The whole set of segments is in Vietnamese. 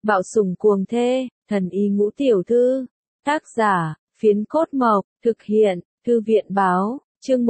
Bạo sủng cuồng thê, thần y ngũ tiểu thư. Tác giả, Phiến Cốt Mộc, thực hiện, Thư viện báo, chương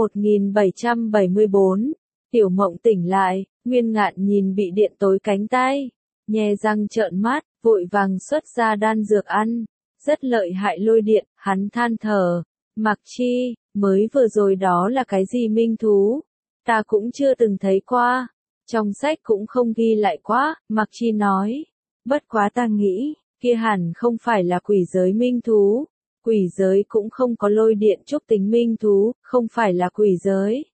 1774. Tiểu Mộng tỉnh lại, Nguyên Ngạn nhìn bị điện tối cánh tay, nhe răng trợn mắt, vội vàng xuất ra đan dược ăn. Rất lợi hại lôi điện, hắn than thở. Mặc Chi, mới vừa rồi đó là cái gì minh thú? Ta cũng chưa từng thấy qua. Trong sách cũng không ghi lại quá, Mặc Chi nói. Bất quá ta nghĩ, kia hẳn không phải là quỷ giới minh thú. Quỷ giới cũng không có lôi điện trúc tính minh thú, không phải là quỷ giới.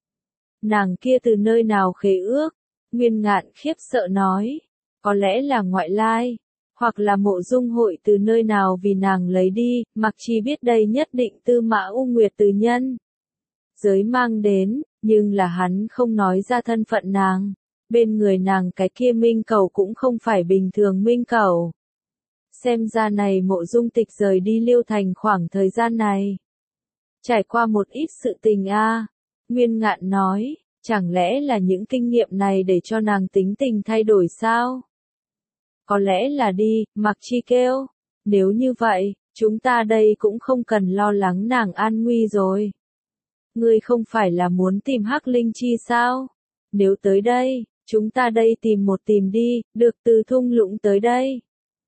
Nàng kia từ nơi nào khế ước? Nguyên Ngạn khiếp sợ nói. Có lẽ là ngoại lai, hoặc là Mộ Dung Hội từ nơi nào vì nàng lấy đi, Mặc Chi biết đây nhất định Tư Mã U Nguyệt từ nhân giới mang đến, nhưng là hắn không nói ra thân phận nàng. Bên người nàng cái kia minh cầu cũng không phải bình thường minh cầu. Xem ra này Mộ Dung Tịch rời đi Liêu Thành khoảng thời gian này. Trải qua một ít sự tình a. Nguyên Ngạn nói, chẳng lẽ là những kinh nghiệm này để cho nàng tính tình thay đổi sao? Có lẽ là đi, Mặc Chi kêu. Nếu như vậy, chúng ta đây cũng không cần lo lắng nàng an nguy rồi. Ngươi không phải là muốn tìm Hắc Linh Chi sao? Nếu tới đây, chúng ta đây tìm đi, được từ thung lũng tới đây.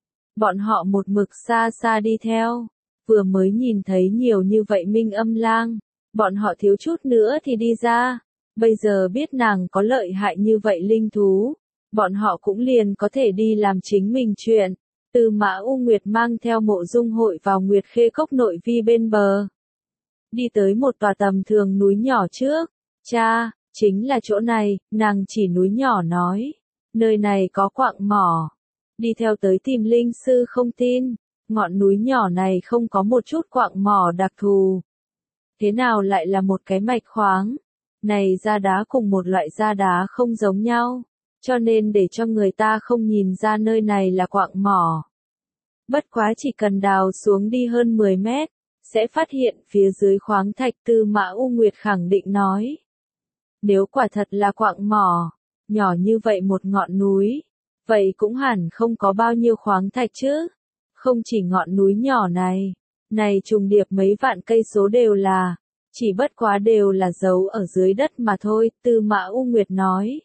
Bọn họ một mực xa xa đi theo. Vừa mới nhìn thấy nhiều như vậy Minh Âm Lang. Bọn họ thiếu chút nữa thì đi ra. Bây giờ biết nàng có lợi hại như vậy linh thú. Bọn họ cũng liền có thể đi làm chính mình chuyện. Tư Mã U Nguyệt mang theo Mộ Dung Hội vào Nguyệt Khê Cốc nội vi bên bờ. Đi tới một tòa tầm thường núi nhỏ trước. Cha, chính là chỗ này, nàng chỉ núi nhỏ nói. Nơi này có quặng mỏ. Đi theo tới tìm linh sư không tin. Ngọn núi nhỏ này không có một chút quặng mỏ đặc thù. Thế nào lại là một cái mạch khoáng? Này da đá cùng một loại da đá không giống nhau. Cho nên để cho người ta không nhìn ra nơi này là quặng mỏ. Bất quá chỉ cần đào xuống đi hơn 10 mét, sẽ phát hiện phía dưới khoáng thạch. Tư Mã U Nguyệt khẳng định nói. Nếu quả thật là quặng mỏ, nhỏ như vậy một ngọn núi, vậy cũng hẳn không có bao nhiêu khoáng thạch chứ. Không chỉ ngọn núi nhỏ này, này trùng điệp mấy vạn cây số đều là, chỉ bất quá đều là giấu ở dưới đất mà thôi, Tư Mã U Nguyệt nói.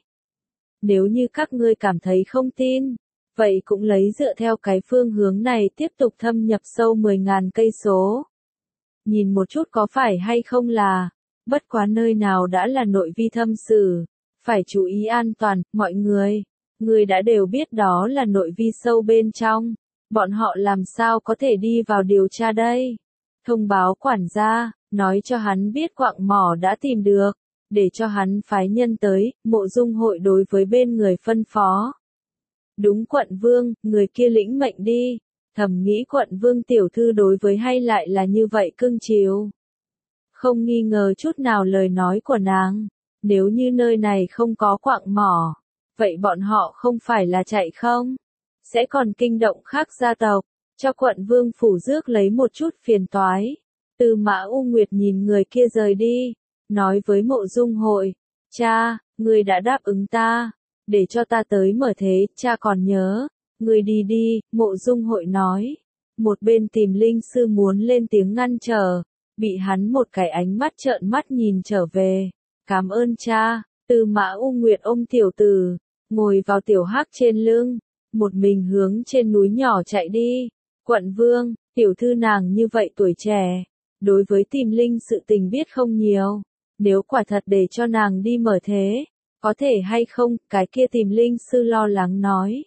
Nếu như các ngươi cảm thấy không tin, vậy cũng lấy dựa theo cái phương hướng này tiếp tục thâm nhập sâu 10.000 cây số. Nhìn một chút có phải hay không là, bất quá nơi nào đã là nội vi thâm sử, phải chú ý an toàn, mọi người. Người đã đều biết đó là nội vi sâu bên trong, bọn họ làm sao có thể đi vào điều tra đây? Thông báo quản gia, nói cho hắn biết quặng mỏ đã tìm được, để cho hắn phái nhân tới. Mộ Dung Hội đối với bên người phân phó. Đúng quận vương, người kia lĩnh mệnh đi. Thầm nghĩ quận vương tiểu thư đối với hay lại là như vậy cưng chiều. Không nghi ngờ chút nào lời nói của nàng. Nếu như nơi này không có quặng mỏ, vậy bọn họ không phải là chạy không? Sẽ còn kinh động khác gia tộc, cho quận vương phủ rước lấy một chút phiền toái. Tư Mã U Nguyệt nhìn người kia rời đi, nói với Mộ Dung Hội, cha, người đã đáp ứng ta, để cho ta tới mở thế, cha còn nhớ, người đi đi, Mộ Dung Hội nói. Một bên tìm linh sư muốn lên tiếng ngăn trở, bị hắn một cái ánh mắt trợn mắt nhìn trở về. Cảm ơn cha. Tư Mã U Nguyệt ôm tiểu tử, ngồi vào tiểu hắc trên lưng, một mình hướng trên núi nhỏ chạy đi. Quận vương, tiểu thư nàng như vậy tuổi trẻ, đối với tìm linh sự tình biết không nhiều. Nếu quả thật để cho nàng đi mở thế, có thể hay không? Cái kia tìm linh sư lo lắng nói.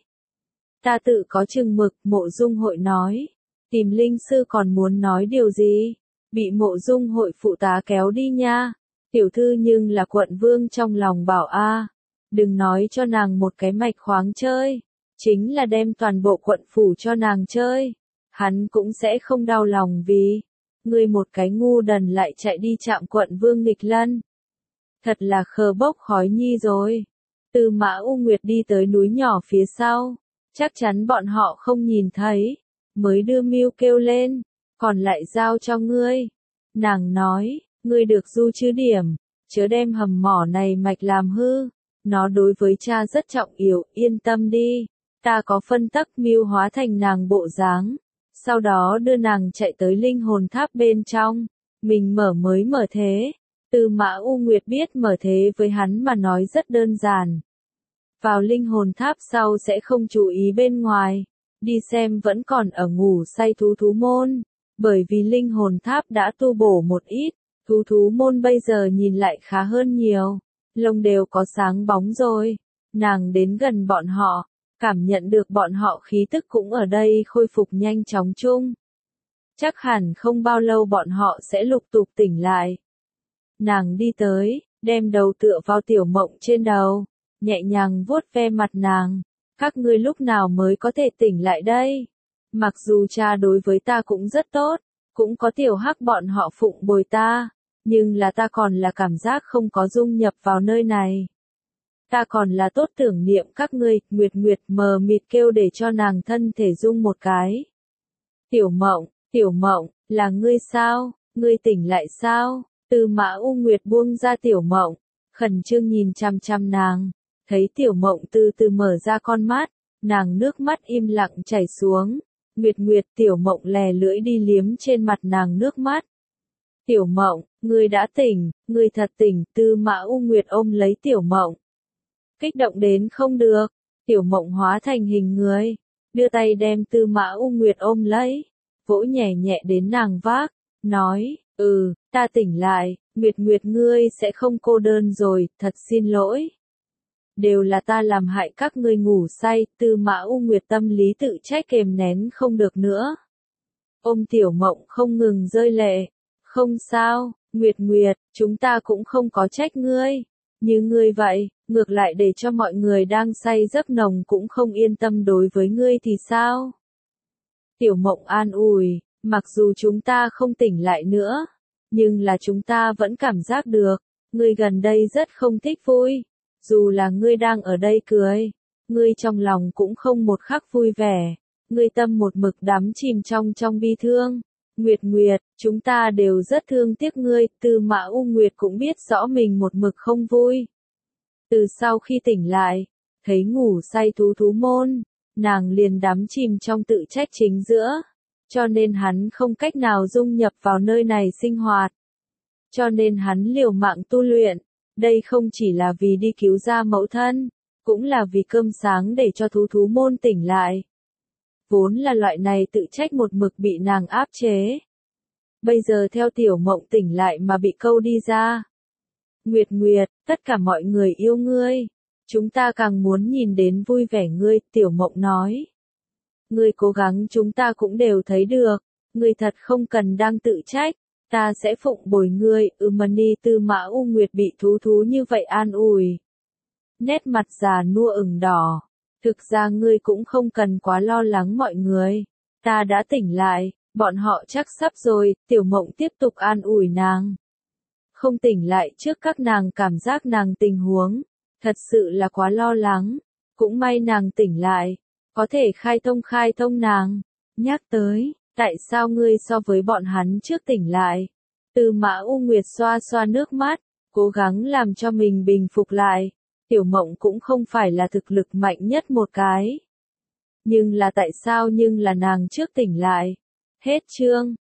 Ta tự có chừng mực, Mộ Dung Hội nói. Tìm linh sư còn muốn nói điều gì? Bị Mộ Dung Hội phụ tá kéo đi nha. Tiểu thư nhưng là quận vương trong lòng bảo a, đừng nói cho nàng một cái mạch khoáng chơi, chính là đem toàn bộ quận phủ cho nàng chơi, hắn cũng sẽ không đau lòng vì, ngươi một cái ngu đần lại chạy đi chạm quận vương nghịch lân. Thật là khờ bốc khói nhi rồi. Tư Mã U Nguyệt đi tới núi nhỏ phía sau, chắc chắn bọn họ không nhìn thấy, mới đưa mưu kêu lên, còn lại giao cho ngươi. Nàng nói. Ngươi được du chứ điểm, chớ đem hầm mỏ này mạch làm hư. Nó đối với cha rất trọng yếu, yên tâm đi. Ta có phân tắc mưu hóa thành nàng bộ dáng, sau đó đưa nàng chạy tới linh hồn tháp bên trong, mình mới mở thế. Tư Mã U Nguyệt biết mở thế với hắn mà nói rất đơn giản. Vào linh hồn tháp sau sẽ không chú ý bên ngoài, đi xem vẫn còn ở ngủ say thú môn, bởi vì linh hồn tháp đã tu bổ một ít, thú môn bây giờ nhìn lại khá hơn nhiều, lông đều có sáng bóng rồi. Nàng đến gần bọn họ, cảm nhận được bọn họ khí tức cũng ở đây khôi phục nhanh chóng chung. Chắc hẳn không bao lâu bọn họ sẽ lục tục tỉnh lại. Nàng đi tới, đem đầu tựa vào Tiểu Mộng trên đầu, nhẹ nhàng vuốt ve mặt nàng. Các ngươi lúc nào mới có thể tỉnh lại đây? Mặc dù cha đối với ta cũng rất tốt, cũng có Tiểu Hắc bọn họ phụng bồi ta, nhưng là ta còn là cảm giác không có dung nhập vào nơi này. Ta còn là tốt tưởng niệm các ngươi, Nguyệt mờ mịt kêu để cho nàng thân thể rung một cái. Tiểu Mộng, là ngươi sao? Ngươi tỉnh lại sao? Tư Mã U Nguyệt buông ra Tiểu Mộng, khẩn trương nhìn chăm chăm nàng, thấy Tiểu Mộng từ từ mở ra con mắt, nàng nước mắt im lặng chảy xuống. Nguyệt, Tiểu Mộng lè lưỡi đi liếm trên mặt nàng nước mắt. Tiểu Mộng, ngươi đã tỉnh, ngươi thật tỉnh. Tư Mã U Nguyệt ôm lấy Tiểu Mộng, kích động đến không được. Tiểu Mộng hóa thành hình người, đưa tay đem Tư Mã U Nguyệt ôm lấy, vỗ nhẹ nhẹ đến nàng vác, nói, ta tỉnh lại, Nguyệt ngươi sẽ không cô đơn rồi, thật xin lỗi. Đều là ta làm hại các ngươi ngủ say. Tư Mã U Nguyệt tâm lý tự trách kềm nén không được nữa. Ôm Tiểu Mộng không ngừng rơi lệ. Không sao, Nguyệt, chúng ta cũng không có trách ngươi. Như ngươi vậy, ngược lại để cho mọi người đang say giấc nồng cũng không yên tâm đối với ngươi thì sao? Tiểu Mộng an ủi, mặc dù chúng ta không tỉnh lại nữa, nhưng là chúng ta vẫn cảm giác được, ngươi gần đây rất không thích vui. Dù là ngươi đang ở đây cười, ngươi trong lòng cũng không một khắc vui vẻ, ngươi tâm một mực đắm chìm trong bi thương. Nguyệt, chúng ta đều rất thương tiếc ngươi. Tư Mã U Nguyệt cũng biết rõ mình một mực không vui. Từ sau khi tỉnh lại, thấy ngủ say thú môn, nàng liền đắm chìm trong tự trách chính giữa, cho nên hắn không cách nào dung nhập vào nơi này sinh hoạt. Cho nên hắn liều mạng tu luyện, đây không chỉ là vì đi cứu ra mẫu thân, cũng là vì cơm sáng để cho thú môn tỉnh lại. Vốn là loại này tự trách một mực bị nàng áp chế. Bây giờ theo Tiểu Mộng tỉnh lại mà bị câu đi ra. Nguyệt, tất cả mọi người yêu ngươi. Chúng ta càng muốn nhìn đến vui vẻ ngươi, Tiểu Mộng nói. Ngươi cố gắng chúng ta cũng đều thấy được. Ngươi thật không cần đang tự trách. Ta sẽ phụng bồi ngươi. Mani. Tư Mã U Nguyệt bị thú như vậy an ủi. Nét mặt già nua ửng đỏ. Thực ra ngươi cũng không cần quá lo lắng mọi người. Ta đã tỉnh lại, bọn họ chắc sắp rồi. Tiểu Mộng tiếp tục an ủi nàng. Không tỉnh lại trước các nàng cảm giác nàng tình huống. Thật sự là quá lo lắng. Cũng may nàng tỉnh lại. Có thể khai thông nàng. Nhắc tới, tại sao ngươi so với bọn hắn trước tỉnh lại? Tư Mã U Nguyệt xoa xoa nước mắt, cố gắng làm cho mình bình phục lại. Tiểu Mộng cũng không phải là thực lực mạnh nhất một cái. Nhưng là tại sao nhưng là nàng trước tỉnh lại. Hết chương.